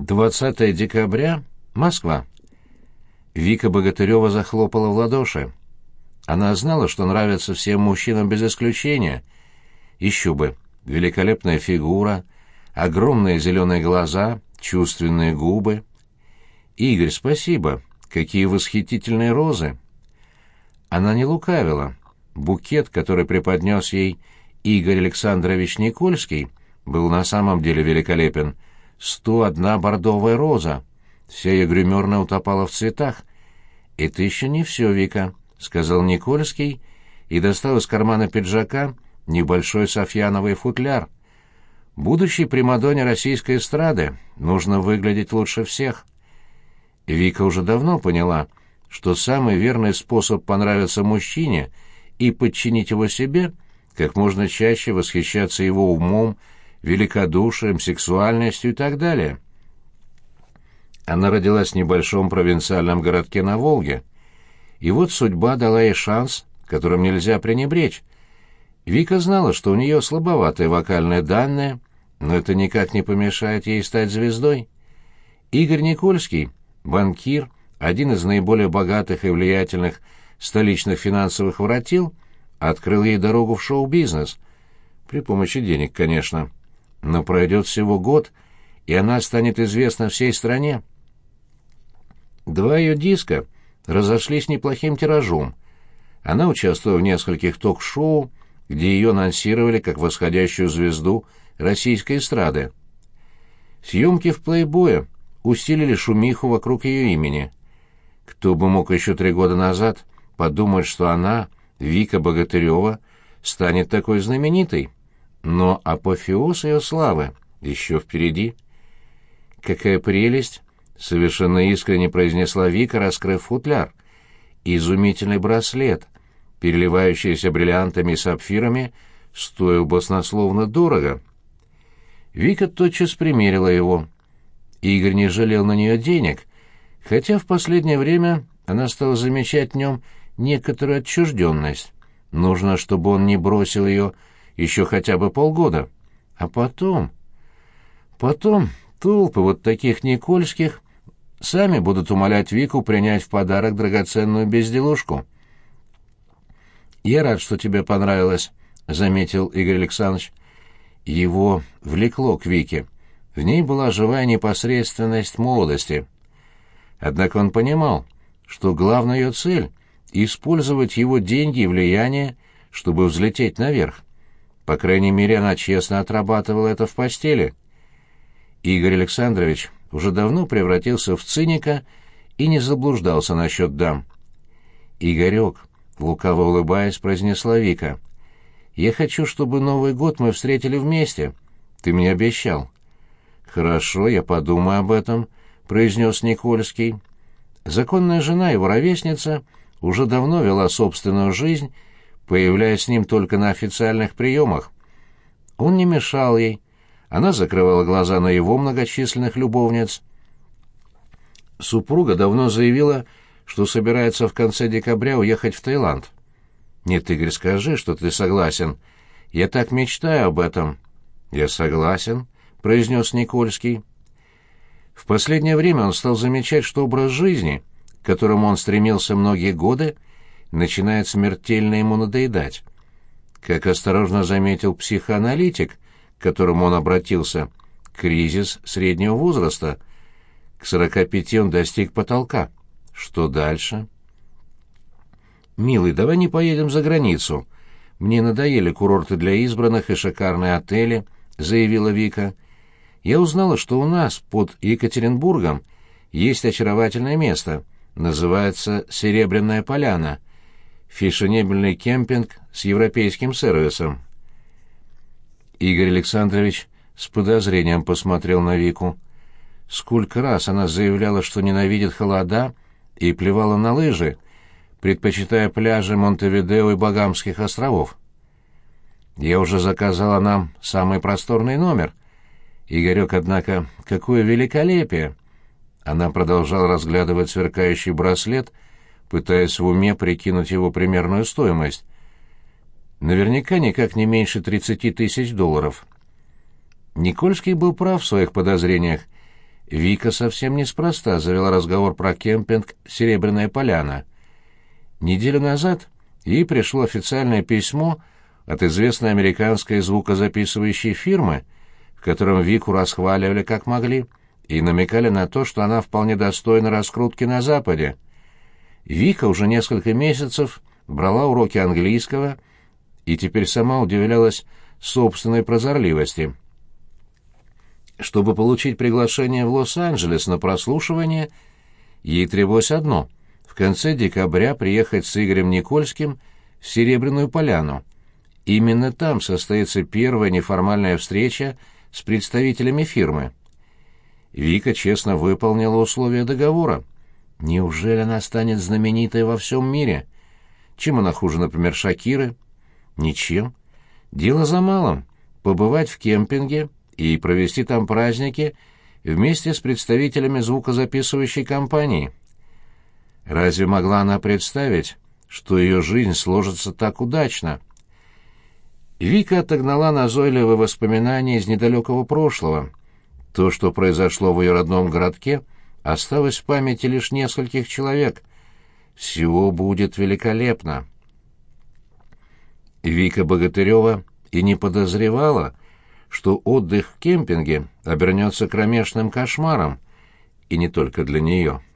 20 декабря, Москва. Вика Богатырева захлопала в ладоши. Она знала, что нравится всем мужчинам без исключения. Еще бы, великолепная фигура, огромные зеленые глаза, чувственные губы. «Игорь, спасибо! Какие восхитительные розы!» Она не лукавила. Букет, который преподнес ей Игорь Александрович Никольский, был на самом деле великолепен. 101 бордовая роза. Вся ее гримерная утопала в цветах. «Это еще не все, Вика», — сказал Никольский и достал из кармана пиджака небольшой софьяновый футляр. «Будущей примадонне российской эстрады нужно выглядеть лучше всех». Вика уже давно поняла, что самый верный способ понравиться мужчине и подчинить его себе — как можно чаще восхищаться его умом, великодушием, сексуальностью и так далее. Она родилась в небольшом провинциальном городке на Волге. И вот судьба дала ей шанс, которым нельзя пренебречь. Вика знала, что у нее слабоватые вокальные данные, но это никак не помешает ей стать звездой. Игорь Никольский, банкир, один из наиболее богатых и влиятельных столичных финансовых воротил, открыл ей дорогу в шоу-бизнес. При помощи денег, конечно. Но пройдет всего год, и она станет известна всей стране. 2 ее диска разошлись неплохим тиражом. Она участвовала в нескольких ток-шоу, где ее анонсировали как восходящую звезду российской эстрады. Съемки в «Плейбое» усилили шумиху вокруг ее имени. Кто бы мог еще 3 года назад подумать, что она, Вика Богатырева, станет такой знаменитой? Но апофеоз ее славы еще впереди. «Какая прелесть!» — совершенно искренне произнесла Вика, раскрыв футляр. «Изумительный браслет, переливающийся бриллиантами и сапфирами, стоил баснословно дорого». Вика тотчас примерила его. Игорь не жалел на нее денег, хотя в последнее время она стала замечать в нем некоторую отчужденность. Нужно, чтобы он не бросил ее еще хотя бы полгода. А потом толпы вот таких Никольских сами будут умолять Вику принять в подарок драгоценную безделушку. «Я рад, что тебе понравилось», — заметил Игорь Александрович. Его влекло к Вике. В ней была живая непосредственность молодости. Однако он понимал, что главная ее цель — использовать его деньги и влияние, чтобы взлететь наверх. По крайней мере, она честно отрабатывала это в постели. Игорь Александрович уже давно превратился в циника и не заблуждался насчет дам. «Игорек», — лукаво улыбаясь, произнесла Вика, — «я хочу, чтобы Новый год мы встретили вместе. Ты мне обещал». «Хорошо, я подумаю об этом», — произнес Никольский. Законная жена, его ровесница, уже давно вела собственную жизнь, появляясь с ним только на официальных приемах. Он не мешал ей. Она закрывала глаза на его многочисленных любовниц. Супруга давно заявила, что собирается в конце декабря уехать в Таиланд. «Нет, Игорь, скажи, что ты согласен. Я так мечтаю об этом». «Я согласен», — произнес Никольский. В последнее время он стал замечать, что образ жизни, к которому он стремился многие годы, начинает смертельно ему надоедать. Как осторожно заметил психоаналитик, к которому он обратился, кризис среднего возраста. К 45 он достиг потолка. Что дальше? «Милый, давай не поедем за границу. Мне надоели курорты для избранных и шикарные отели», — заявила Вика. «Я узнала, что у нас под Екатеринбургом есть очаровательное место. Называется «Серебряная поляна». Фешенебельный кемпинг с европейским сервисом». Игорь Александрович с подозрением посмотрел на Вику. Сколько раз она заявляла, что ненавидит холода, и плевала на лыжи, предпочитая пляжи Монтевидео и Багамских островов. «Я уже заказала нам самый просторный номер. Игорек, однако, какое великолепие!» Она продолжала разглядывать сверкающий браслет, пытаясь в уме прикинуть его примерную стоимость. Наверняка никак не меньше 30 000 долларов. Никольский был прав в своих подозрениях. Вика совсем неспроста завела разговор про кемпинг «Серебряная поляна». Неделю назад ей пришло официальное письмо от известной американской звукозаписывающей фирмы, в котором Вику расхваливали как могли и намекали на то, что она вполне достойна раскрутки на Западе. Вика уже несколько месяцев брала уроки английского и теперь сама удивлялась собственной прозорливости. Чтобы получить приглашение в Лос-Анджелес на прослушивание, ей требовалось одно — в конце декабря приехать с Игорем Никольским в Серебряную Поляну. Именно там состоится первая неформальная встреча с представителями фирмы. Вика честно выполнила условия договора. Неужели она станет знаменитой во всем мире? Чем она хуже, например, Шакиры? Ничем. Дело за малым — побывать в кемпинге и провести там праздники вместе с представителями звукозаписывающей компании. Разве могла она представить, что ее жизнь сложится так удачно? Вика отогнала назойливые воспоминания из недалекого прошлого. То, что произошло в ее родном городке, осталось в памяти лишь нескольких человек. Всего будет великолепно. Вика Богатырева и не подозревала, что отдых в кемпинге обернется кромешным кошмаром, и не только для нее.